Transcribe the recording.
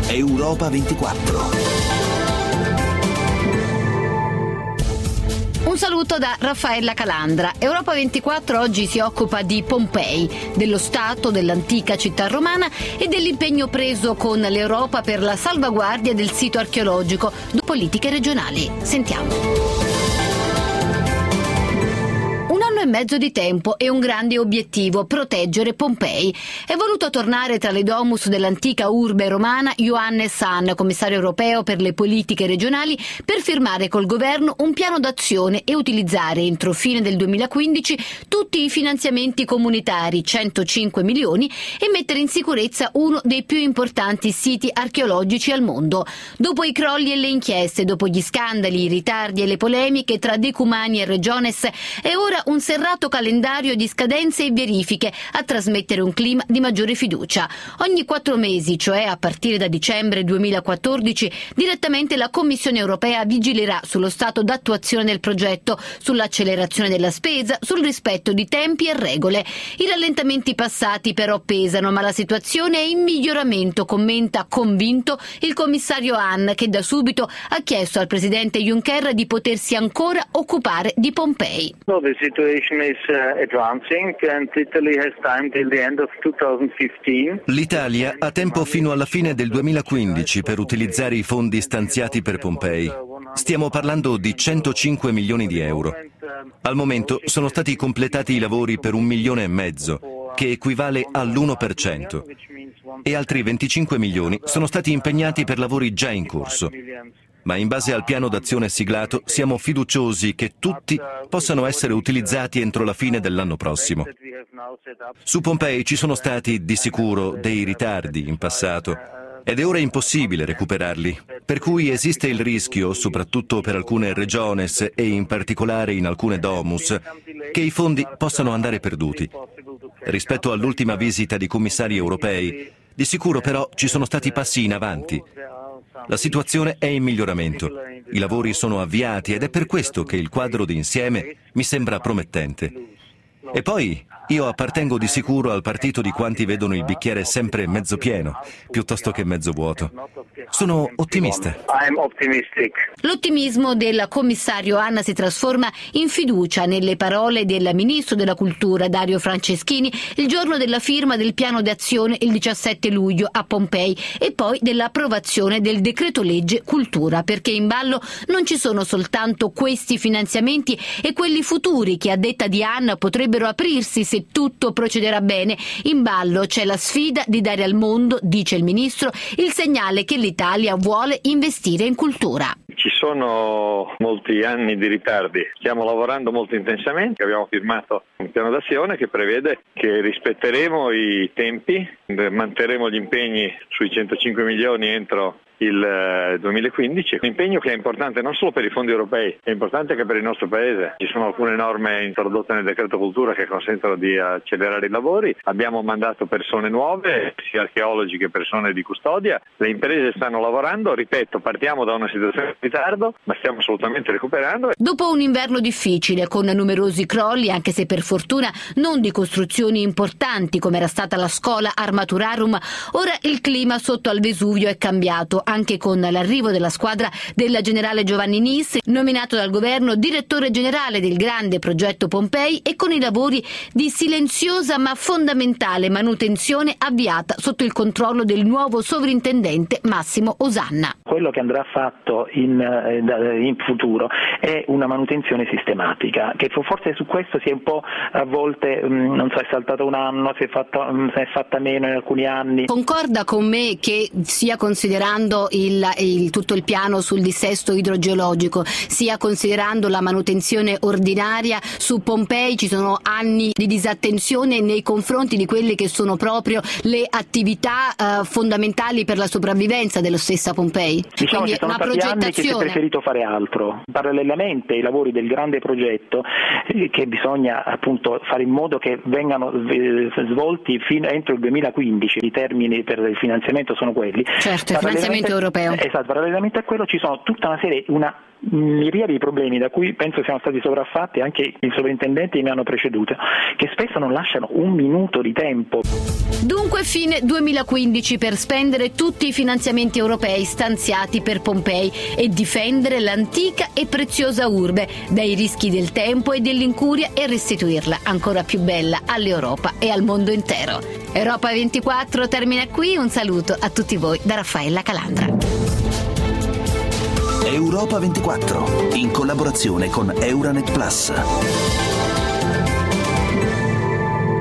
Europa 24. Un saluto da Raffaella Calandra. Europa 24 oggi si occupa di Pompei, dello stato dell'antica città romana e dell'impegno preso con l'Europa per la salvaguardia del sito archeologico, politiche regionali. Sentiamo. E mezzo di tempo e un grande obiettivo: proteggere Pompei. È voluto tornare tra le domus dell'antica urbe romana Johannes Hahn, commissario europeo per le politiche regionali, per firmare col governo un piano d'azione e utilizzare entro fine del 2015 tutti i finanziamenti comunitari, 105 milioni, e mettere in sicurezza uno dei più importanti siti archeologici al mondo. Dopo i crolli e le inchieste, dopo gli scandali, i ritardi e le polemiche tra decumani e regiones, è ora un serrato calendario di scadenze e verifiche a trasmettere un clima di maggiore fiducia. Ogni 4 mesi, cioè a partire da dicembre 2014, direttamente la Commissione europea vigilerà sullo stato d'attuazione del progetto, sull'accelerazione della spesa, sul rispetto di tempi e regole. I rallentamenti passati però pesano, ma la situazione è in miglioramento, commenta convinto il commissario Hahn, che da subito ha chiesto al presidente Juncker di potersi ancora occupare di Pompei. L'Italia ha tempo fino alla fine del 2015 per utilizzare i fondi stanziati per Pompei. Stiamo parlando di 105 milioni di euro. Al momento sono stati completati i lavori per 1,5 milioni, che equivale all'1%, e altri 25 milioni sono stati impegnati per lavori già in corso. Ma in base al piano d'azione siglato siamo fiduciosi che tutti possano essere utilizzati entro la fine dell'anno prossimo. Su Pompei ci sono stati di sicuro dei ritardi in passato ed è ora impossibile recuperarli, per cui esiste il rischio, soprattutto per alcune regiones e in particolare in alcune domus, che i fondi possano andare perduti. Rispetto all'ultima visita di commissari europei, di sicuro però ci sono stati passi in avanti. La situazione è in miglioramento, i lavori sono avviati ed è per questo che il quadro d'insieme mi sembra promettente. E poi io appartengo di sicuro al partito di quanti vedono il bicchiere sempre mezzo pieno, piuttosto che mezzo vuoto. Sono ottimista. L'ottimismo del commissario Hahn si trasforma in fiducia nelle parole del ministro della Cultura Dario Franceschini il giorno della firma del piano d'azione il 17 luglio a Pompei e poi dell'approvazione del decreto legge cultura, perché in ballo non ci sono soltanto questi finanziamenti e quelli futuri che, a detta di Hahn, potrebbero aprirsi se tutto procederà bene. In ballo c'è la sfida di dare al mondo, dice il ministro, il segnale che l'Italia vuole investire in cultura. Ci sono molti anni di ritardi, stiamo lavorando molto intensamente, abbiamo firmato un piano d'azione che prevede che rispetteremo i tempi, manterremo gli impegni sui 105 milioni entro il 2015, un impegno che è importante non solo per i fondi europei, è importante anche per il nostro paese. Ci sono alcune norme introdotte nel decreto cultura che consentono di accelerare i lavori, abbiamo mandato persone nuove, sia archeologi che persone di custodia, le imprese stanno lavorando, ripeto, partiamo da una situazione di ritardo, ma stiamo assolutamente recuperando. Dopo un inverno difficile, con numerosi crolli, anche se per fortuna non di costruzioni importanti come era stata la Schola Armaturarum, ora il clima sotto al Vesuvio è cambiato, anche con l'arrivo della squadra del generale Giovanni Nis, nominato dal governo direttore generale del grande progetto Pompei, e con i lavori di silenziosa ma fondamentale manutenzione avviata sotto il controllo del nuovo sovrintendente Massimo Osanna. Quello che andrà fatto in futuro è una manutenzione sistematica, che forse su questo si è un po' a volte, non so, è saltato un anno, si è fatta meno in alcuni anni. Concorda con me che, sia considerando tutto il piano sul dissesto idrogeologico, sia considerando la manutenzione ordinaria, su Pompei ci sono anni di disattenzione nei confronti di quelle che sono proprio le attività fondamentali per la sopravvivenza dello stessa Pompei? Diciamo Quindi ci sono una stati anni che si è progettazione. preferito fare altro. Parallelamente ai lavori del grande progetto che bisogna appunto fare in modo che vengano svolti fino entro il 2015, i termini per il finanziamento sono quelli. Certo, il finanziamento europeo. Esatto, parallelamente a quello ci sono tutta una serie, una miriade di problemi da cui penso siano stati sovraffatti anche i sovrintendenti che mi hanno preceduto, che spesso non lasciano un minuto di tempo. Dunque fine 2015 per spendere tutti i finanziamenti europei stanziati per Pompei e difendere l'antica e preziosa urbe dai rischi del tempo e dell'incuria e restituirla ancora più bella all'Europa e al mondo intero. Europa 24 termina qui, un saluto a tutti voi da Raffaella Calandra. Europa 24, in collaborazione con Euranet Plus.